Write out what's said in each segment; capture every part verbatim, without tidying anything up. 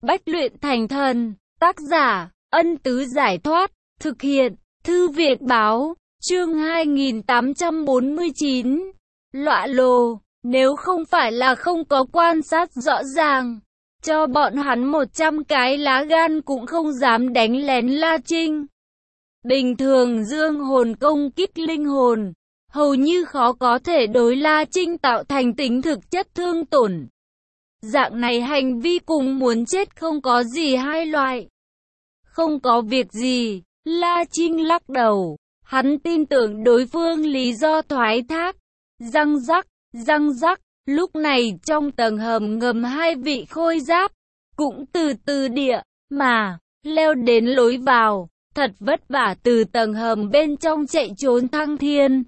Bách luyện thành thần, tác giả, Ân Tứ Giải Thoát, thực hiện, Thư viện Báo, chương hai nghìn tám trăm bốn mươi chín, Lọa Lồ, nếu không phải là không có quan sát rõ ràng, cho bọn hắn một trăm cái lá gan cũng không dám đánh lén La Trinh. Bình thường dương hồn công kích linh hồn, hầu như khó có thể đối La Trinh tạo thành tính thực chất thương tổn. Dạng này hành vi cùng muốn chết không có gì hai loại. Không có việc gì, La Trinh lắc đầu, hắn tin tưởng đối phương lý do thoái thác. Răng rắc, răng rắc, lúc này trong tầng hầm ngầm hai vị khôi giáp, cũng từ từ địa, mà, leo đến lối vào, thật vất vả từ tầng hầm bên trong chạy trốn thăng thiên.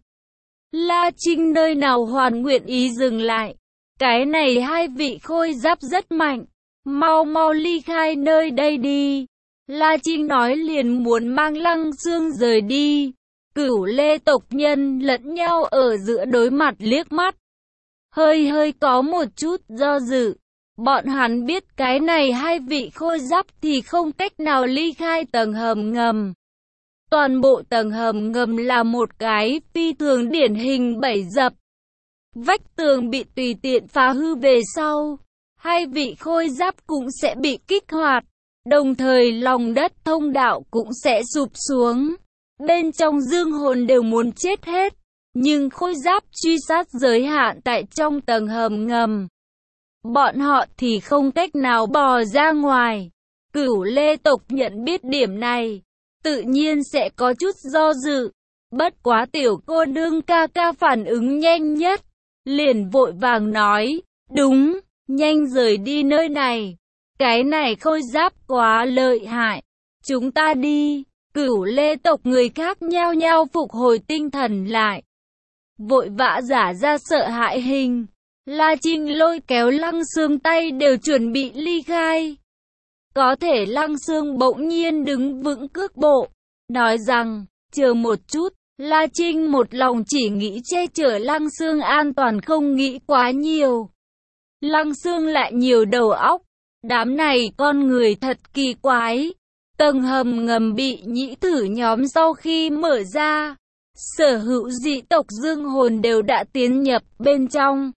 La Trinh nơi nào hoàn nguyện ý dừng lại. Cái này hai vị khôi giáp rất mạnh, mau mau ly khai nơi đây đi. La Trinh nói liền muốn mang Lăng Xương rời đi. Cửu Lê tộc nhân lẫn nhau ở giữa đối mặt liếc mắt, hơi hơi có một chút do dự. Bọn hắn biết cái này hai vị khôi giáp thì không cách nào ly khai tầng hầm ngầm. Toàn bộ tầng hầm ngầm là một cái phi thường điển hình bẫy dập. Vách tường bị tùy tiện phá hư về sau, hai vị khôi giáp cũng sẽ bị kích hoạt, đồng thời lòng đất thông đạo cũng sẽ sụp xuống. Bên trong dương hồn đều muốn chết hết, nhưng khôi giáp truy sát giới hạn tại trong tầng hầm ngầm. Bọn họ thì không cách nào bò ra ngoài. Cửu Lê tộc nhận biết điểm này, tự nhiên sẽ có chút do dự. Bất quá tiểu cô nương ca ca phản ứng nhanh nhất, liền vội vàng nói, đúng, nhanh rời đi nơi này. Cái này khôi giáp quá lợi hại, chúng ta đi. Cửu Lê tộc người khác nhao nhao phục hồi tinh thần lại, vội vã giả ra sợ hãi hình. La Trinh lôi kéo Lăng Xương tay đều chuẩn bị ly khai. Có thể Lăng Xương bỗng nhiên đứng vững cước bộ, nói rằng, chờ một chút. La Trinh một lòng chỉ nghĩ che chở Lăng Xương an toàn, không nghĩ quá nhiều. Lăng Xương lại nhiều đầu óc, đám này con người thật kỳ quái. Tầng hầm ngầm bị nhĩ thử nhóm sau khi mở ra, sở hữu dị tộc dương hồn đều đã tiến nhập bên trong.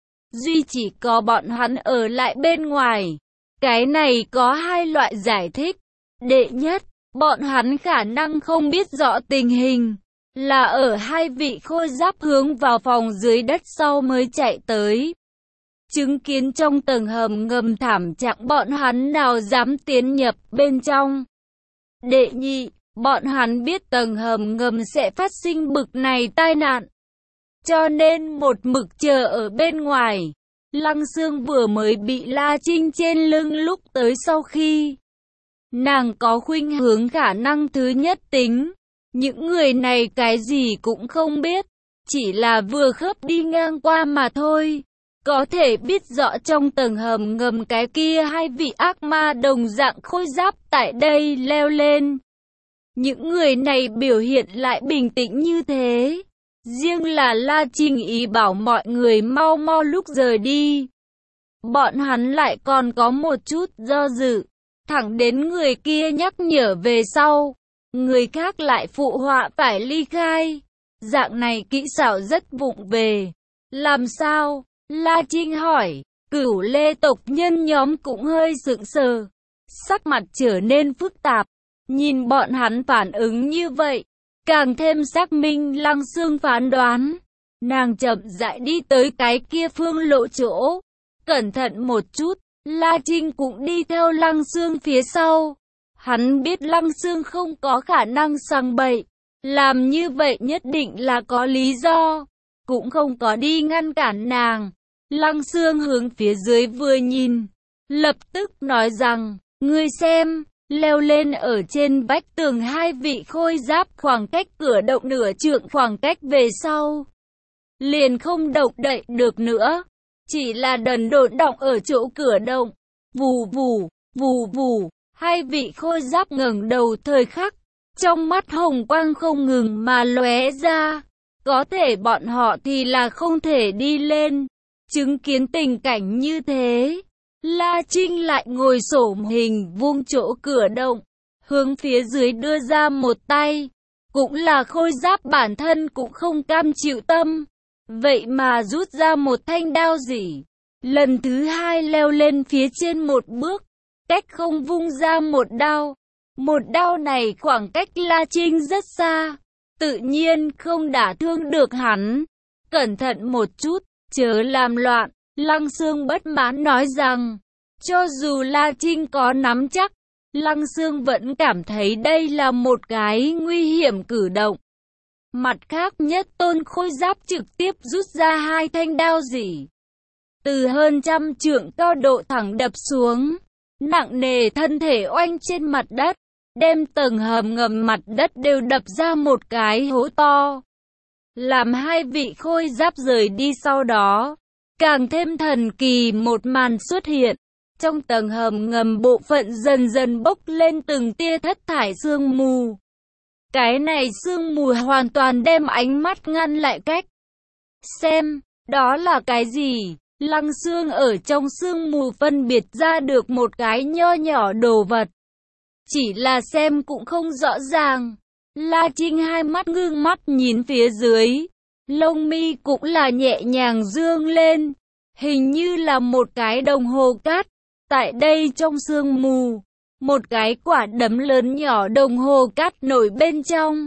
Duy chỉ có bọn hắn ở lại bên ngoài. Cái này có hai loại giải thích. Đệ nhất, bọn hắn khả năng không biết rõ tình hình, là ở hai vị khôi giáp hướng vào phòng dưới đất sau mới chạy tới. Chứng kiến trong tầng hầm ngầm thảm trạng, bọn hắn nào dám tiến nhập bên trong. Đệ nhị, bọn hắn biết tầng hầm ngầm sẽ phát sinh bực này tai nạn, cho nên một mực chờ ở bên ngoài. Lăng Xương vừa mới bị La Trinh trên lưng lúc tới sau khi, nàng có khuynh hướng khả năng thứ nhất tính. Những người này cái gì cũng không biết, chỉ là vừa khớp đi ngang qua mà thôi. Có thể biết rõ trong tầng hầm ngầm cái kia hai vị ác ma đồng dạng khôi giáp tại đây leo lên. Những người này biểu hiện lại bình tĩnh như thế. Riêng là La Trinh ý bảo mọi người mau mau lúc rời đi. Bọn hắn lại còn có một chút do dự, thẳng đến người kia nhắc nhở về sau, người khác lại phụ họa phải ly khai. Dạng này kỹ xảo rất vụng về. Làm sao? La Trinh hỏi. Cửu Lê tộc nhân nhóm cũng hơi sững sờ, sắc mặt trở nên phức tạp. Nhìn bọn hắn phản ứng như vậy, càng thêm xác minh Lăng Xương phán đoán. Nàng chậm rãi đi tới cái kia phương lộ chỗ, cẩn thận một chút. La Trinh cũng đi theo Lăng Xương phía sau. Hắn biết Lăng Xương không có khả năng sằng bậy, làm như vậy nhất định là có lý do, cũng không có đi ngăn cản nàng. Lăng Xương hướng phía dưới vừa nhìn, lập tức nói rằng, ngươi xem, leo lên ở trên vách tường hai vị khôi giáp khoảng cách cửa động nửa trượng khoảng cách về sau, liền không động đậy được nữa, chỉ là đần độn đọng ở chỗ cửa động. Vù vù, vù vù, hai vị khôi giáp ngẩng đầu thời khắc, trong mắt hồng quang không ngừng mà lóe ra. Có thể bọn họ thì là không thể đi lên. Chứng kiến tình cảnh như thế, La Trinh lại ngồi xổm hình vuông chỗ cửa động, hướng phía dưới đưa ra một tay. Cũng là khôi giáp bản thân cũng không cam chịu tâm, vậy mà rút ra một thanh đao gì. Lần thứ hai leo lên phía trên một bước, cách không vung ra một đao. Một đao này khoảng cách La Trinh rất xa, tự nhiên không đả thương được hắn. Cẩn thận một chút, chớ làm loạn. Lăng Xương bất mãn nói rằng, cho dù La Trinh có nắm chắc, Lăng Xương vẫn cảm thấy đây là một cái nguy hiểm cử động. Mặt khác, Nhất Tôn khôi giáp trực tiếp rút ra hai thanh đao gì, từ hơn trăm trượng cao độ thẳng đập xuống, nặng nề thân thể oanh trên mặt đất, đem tầng hầm ngầm mặt đất đều đập ra một cái hố to. Làm hai vị khôi giáp rời đi sau đó, càng thêm thần kỳ một màn xuất hiện. Trong tầng hầm ngầm bộ phận dần dần bốc lên từng tia thất thải sương mù. Cái này sương mù hoàn toàn đem ánh mắt ngăn lại cách. Xem, đó là cái gì? Lăng Xương ở trong sương mù phân biệt ra được một cái nho nhỏ đồ vật. Chỉ là xem cũng không rõ ràng. La Trinh hai mắt ngưng mắt nhìn phía dưới. Lông mi cũng là nhẹ nhàng dương lên. Hình như là một cái đồng hồ cát. Tại đây trong sương mù, một cái quả đấm lớn nhỏ đồng hồ cát nổi bên trong.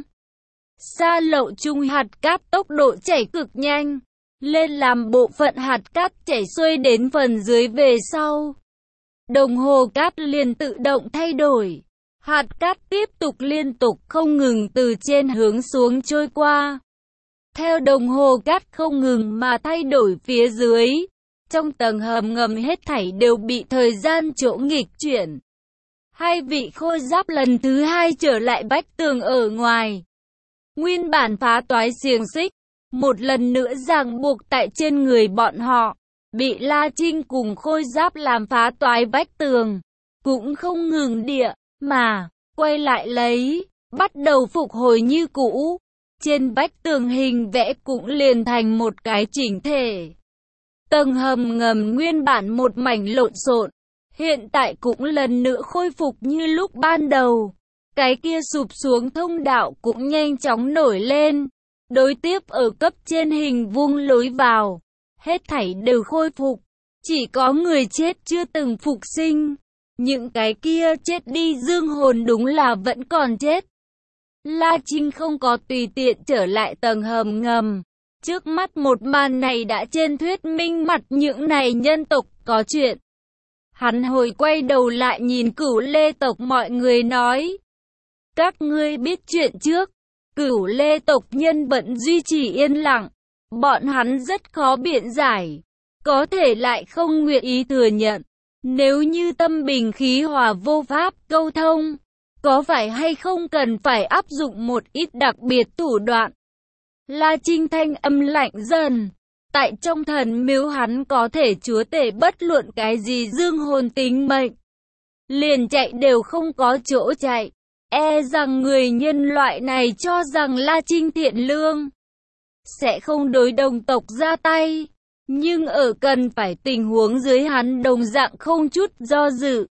Sa lậu chung hạt cát tốc độ chảy cực nhanh, lên làm bộ phận hạt cát chảy xuôi đến phần dưới về sau. Đồng hồ cát liền tự động thay đổi. Hạt cát tiếp tục liên tục không ngừng từ trên hướng xuống trôi qua. Theo đồng hồ cát không ngừng mà thay đổi phía dưới, trong tầng hầm ngầm hết thảy đều bị thời gian chỗ nghịch chuyển. Hai vị khôi giáp lần thứ hai trở lại vách tường ở ngoài. Nguyên bản phá toái xiềng xích, một lần nữa ràng buộc tại trên người bọn họ, bị La Trinh cùng khôi giáp làm phá toái vách tường, cũng không ngừng địa, mà quay lại lấy, bắt đầu phục hồi như cũ. Trên vách tường hình vẽ cũng liền thành một cái chỉnh thể. Tầng hầm ngầm nguyên bản một mảnh lộn xộn, hiện tại cũng lần nữa khôi phục như lúc ban đầu. Cái kia sụp xuống thông đạo cũng nhanh chóng nổi lên. Đối tiếp ở cấp trên hình vuông lối vào, hết thảy đều khôi phục. Chỉ có người chết chưa từng phục sinh. Những cái kia chết đi dương hồn đúng là vẫn còn chết. La Trinh không có tùy tiện trở lại tầng hầm ngầm. Trước mắt một màn này đã trên thuyết minh mặt những này nhân tộc có chuyện. Hắn hồi quay đầu lại nhìn Cửu Lê tộc mọi người nói. Các ngươi biết chuyện trước. Cửu Lê tộc nhân bận duy trì yên lặng. Bọn hắn rất khó biện giải. Có thể lại không nguyện ý thừa nhận. Nếu như tâm bình khí hòa vô pháp câu thông, có phải hay không cần phải áp dụng một ít đặc biệt thủ đoạn? La Trinh thanh âm lạnh dần. Tại trong thần miếu hắn có thể chúa tể bất luận cái gì dương hồn tính mệnh. Liền chạy đều không có chỗ chạy. E rằng người nhân loại này cho rằng La Trinh thiện lương, sẽ không đối đồng tộc ra tay. Nhưng ở cần phải tình huống dưới hắn đồng dạng không chút do dự.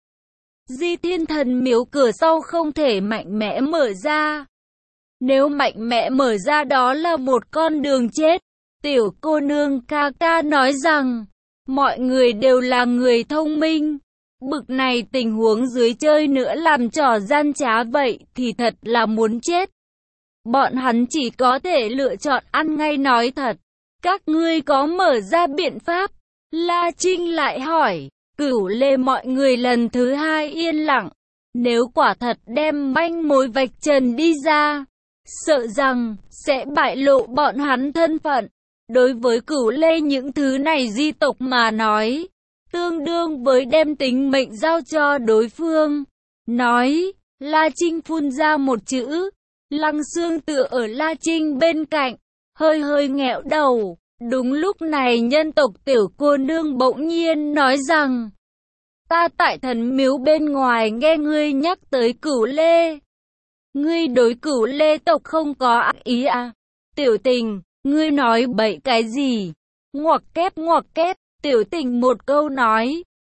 Di Thiên Thần miếu cửa sau không thể mạnh mẽ mở ra. Nếu mạnh mẽ mở ra đó là một con đường chết. Tiểu cô nương ca ca nói rằng, mọi người đều là người thông minh. Bực này tình huống dưới chơi nữa làm trò gian trá vậy thì thật là muốn chết. Bọn hắn chỉ có thể lựa chọn ăn ngay nói thật. Các ngươi có mở ra biện pháp? La Trinh lại hỏi. Cửu Lê mọi người lần thứ hai yên lặng. Nếu quả thật đem manh mối vạch trần đi ra, sợ rằng sẽ bại lộ bọn hắn thân phận. Đối với Cửu Lê những thứ này di tộc mà nói, tương đương với đem tính mệnh giao cho đối phương. Nói, La Trinh phun ra một chữ. Lăng Xương tựa ở La Trinh bên cạnh, hơi hơi nghẹo đầu. Đúng lúc này nhân tộc tiểu cô nương bỗng nhiên nói rằng, ta tại thần miếu bên ngoài nghe ngươi nhắc tới Cửu Lê. Ngươi đối Cửu Lê tộc không có ác ý à? Tiểu Tình, ngươi nói bậy cái gì? Ngoặc kép ngoặc kép, Tiểu Tình một câu nói,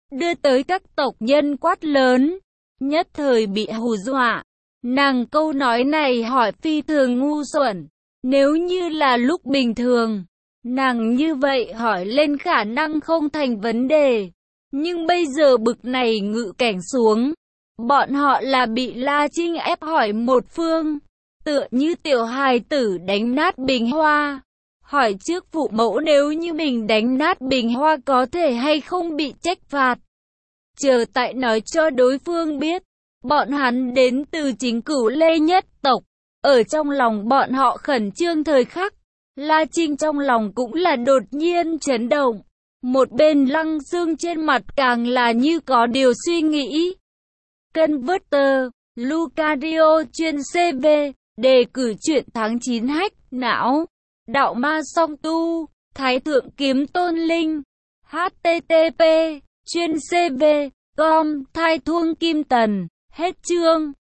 đưa tới các tộc nhân quát lớn, nhất thời bị hù dọa. Nàng câu nói này hỏi phi thường ngu xuẩn, nếu như là lúc bình thường, nàng như vậy hỏi lên khả năng không thành vấn đề. Nhưng bây giờ bực này ngự cảnh xuống, bọn họ là bị La Trinh ép hỏi một phương, tựa như tiểu hài tử đánh nát bình hoa. Hỏi trước phụ mẫu nếu như mình đánh nát bình hoa có thể hay không bị trách phạt. Chờ tại nói cho đối phương biết, bọn hắn đến từ chính Cửu Lê nhất tộc. Ở trong lòng bọn họ khẩn trương thời khắc, La Trinh trong lòng cũng là đột nhiên chấn động. Một bên Lăng Xương trên mặt càng là như có điều suy nghĩ. Converter, Lucario chuyên xê vê, đề cử truyện tháng chín hack não, đạo ma song tu, Thái thượng kiếm tôn linh, hát tê tê pê, chuyên xê vê, com, thai thuông kim tần, hết chương.